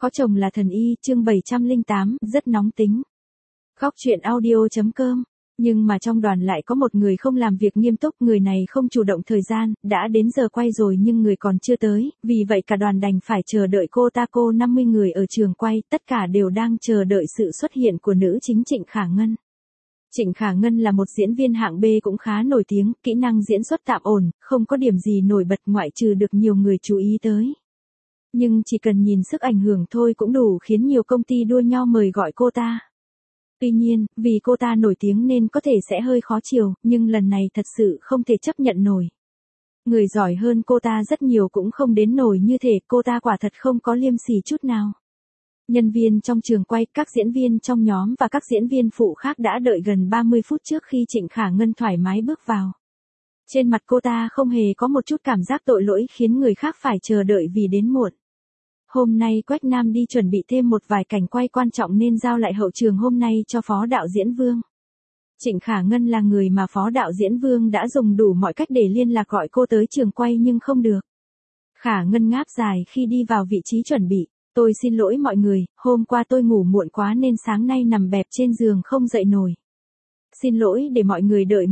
Có chồng là thần y, chương 708, rất nóng tính. Góc truyện audio.com. Nhưng mà trong đoàn lại có một người không làm việc nghiêm túc, người này không chủ động thời gian, đã đến giờ quay rồi nhưng người còn chưa tới, vì vậy cả đoàn đành phải chờ đợi cô ta. 50 người ở trường quay, tất cả đều đang chờ đợi sự xuất hiện của nữ chính Trịnh Khả Ngân. Trịnh Khả Ngân là một diễn viên hạng B cũng khá nổi tiếng, kỹ năng diễn xuất tạm ổn, không có điểm gì nổi bật ngoại trừ được nhiều người chú ý tới. Nhưng chỉ cần nhìn sức ảnh hưởng thôi cũng đủ khiến nhiều công ty đua nhau mời gọi cô ta. Tuy nhiên, vì cô ta nổi tiếng nên có thể sẽ hơi khó chiều, nhưng lần này thật sự không thể chấp nhận nổi. Người giỏi hơn cô ta rất nhiều cũng không đến nổi như thể, cô ta quả thật không có liêm sỉ chút nào. Nhân viên trong trường quay, các diễn viên trong nhóm và các diễn viên phụ khác đã đợi gần 30 phút trước khi Trịnh Khả Ngân thoải mái bước vào. Trên mặt cô ta không hề có một chút cảm giác tội lỗi khiến người khác phải chờ đợi vì đến muộn. Hôm nay Quách Nam đi chuẩn bị thêm một vài cảnh quay quan trọng nên giao lại hậu trường hôm nay cho phó đạo diễn Vương. Trịnh Khả Ngân là người mà phó đạo diễn Vương đã dùng đủ mọi cách để liên lạc gọi cô tới trường quay nhưng không được. Khả Ngân ngáp dài khi đi vào vị trí chuẩn bị. Tôi xin lỗi mọi người, hôm qua tôi ngủ muộn quá nên sáng nay nằm bẹp trên giường không dậy nổi. Xin lỗi để mọi người đợi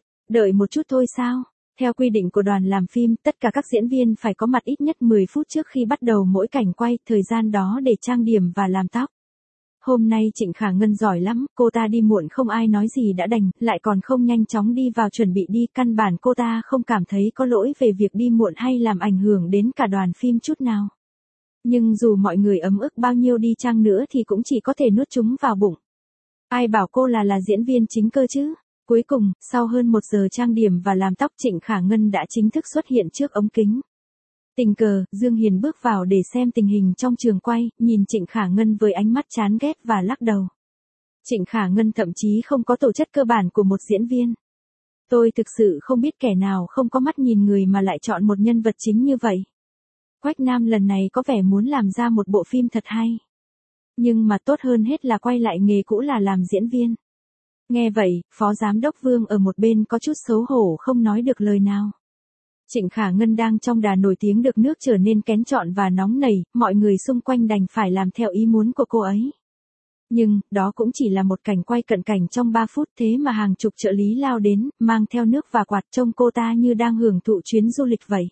một chút thôi sao? Theo quy định của đoàn làm phim, tất cả các diễn viên phải có mặt ít nhất 10 phút trước khi bắt đầu mỗi cảnh quay, thời gian đó để trang điểm và làm tóc. Hôm nay Trịnh Khả Ngân giỏi lắm, cô ta đi muộn không ai nói gì đã đành, lại còn không nhanh chóng đi vào chuẩn bị đi, căn bản cô ta không cảm thấy có lỗi về việc đi muộn hay làm ảnh hưởng đến cả đoàn phim chút nào. Nhưng dù mọi người ấm ức bao nhiêu đi chăng nữa thì cũng chỉ có thể nuốt chúng vào bụng. Ai bảo cô là diễn viên chính cơ chứ? Cuối cùng, sau hơn 1 giờ trang điểm và làm tóc, Trịnh Khả Ngân đã chính thức xuất hiện trước ống kính. Tình cờ, Dương Hiền bước vào để xem tình hình trong trường quay, nhìn Trịnh Khả Ngân với ánh mắt chán ghét và lắc đầu. Trịnh Khả Ngân thậm chí không có tổ chất cơ bản của một diễn viên. Tôi thực sự không biết kẻ nào không có mắt nhìn người mà lại chọn một nhân vật chính như vậy. Quách Nam lần này có vẻ muốn làm ra một bộ phim thật hay. Nhưng mà tốt hơn hết là quay lại nghề cũ là làm diễn viên. Nghe vậy, phó giám đốc Vương ở một bên có chút xấu hổ không nói được lời nào. Trịnh Khả Ngân đang trong đà nổi tiếng được nước trở nên kén chọn và nóng nảy, mọi người xung quanh đành phải làm theo ý muốn của cô ấy. Nhưng, đó cũng chỉ là một cảnh quay cận cảnh trong 3 phút thế mà hàng chục trợ lý lao đến, mang theo nước và quạt trông cô ta như đang hưởng thụ chuyến du lịch vậy.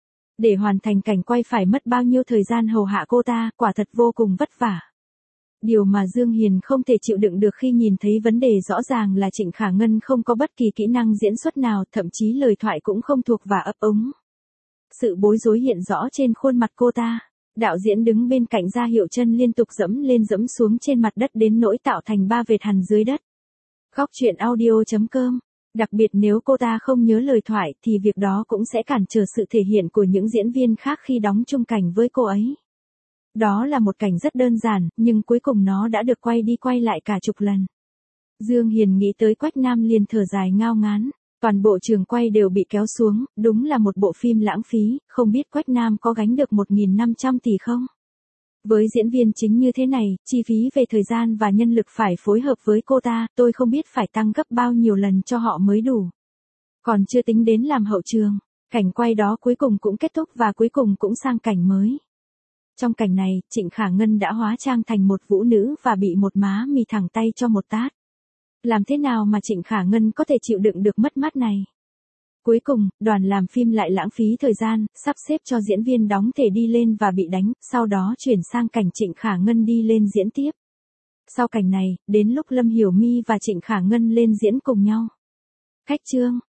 Để hoàn thành cảnh quay phải mất bao nhiêu thời gian hầu hạ cô ta, quả thật vô cùng vất vả. Điều mà Dương Hiền không thể chịu đựng được khi nhìn thấy vấn đề rõ ràng là Trịnh Khả Ngân không có bất kỳ kỹ năng diễn xuất nào, thậm chí lời thoại cũng không thuộc và ấp úng. Sự bối rối hiện rõ trên khuôn mặt cô ta. Đạo diễn đứng bên cạnh ra hiệu chân liên tục dẫm lên dẫm xuống trên mặt đất đến nỗi tạo thành 3 vệt hằn dưới đất. Góc truyện audio.com. Đặc biệt nếu cô ta không nhớ lời thoại thì việc đó cũng sẽ cản trở sự thể hiện của những diễn viên khác khi đóng chung cảnh với cô ấy. Đó là một cảnh rất đơn giản, nhưng cuối cùng nó đã được quay đi quay lại cả chục lần. Dương Hiền nghĩ tới Quách Nam liền thở dài ngao ngán. Toàn bộ trường quay đều bị kéo xuống, đúng là một bộ phim lãng phí, không biết Quách Nam có gánh được 1.500 tỷ không? Với diễn viên chính như thế này, chi phí về thời gian và nhân lực phải phối hợp với cô ta, tôi không biết phải tăng gấp bao nhiêu lần cho họ mới đủ. Còn chưa tính đến làm hậu trường, cảnh quay đó cuối cùng cũng kết thúc và cuối cùng cũng sang cảnh mới. Trong cảnh này, Trịnh Khả Ngân đã hóa trang thành một vũ nữ và bị một má mì thẳng tay cho một tát. Làm thế nào mà Trịnh Khả Ngân có thể chịu đựng được mất mát này? Cuối cùng, đoàn làm phim lại lãng phí thời gian, sắp xếp cho diễn viên đóng thể đi lên và bị đánh, sau đó chuyển sang cảnh Trịnh Khả Ngân đi lên diễn tiếp. Sau cảnh này, đến lúc Lâm Hiểu My và Trịnh Khả Ngân lên diễn cùng nhau. Khách trương.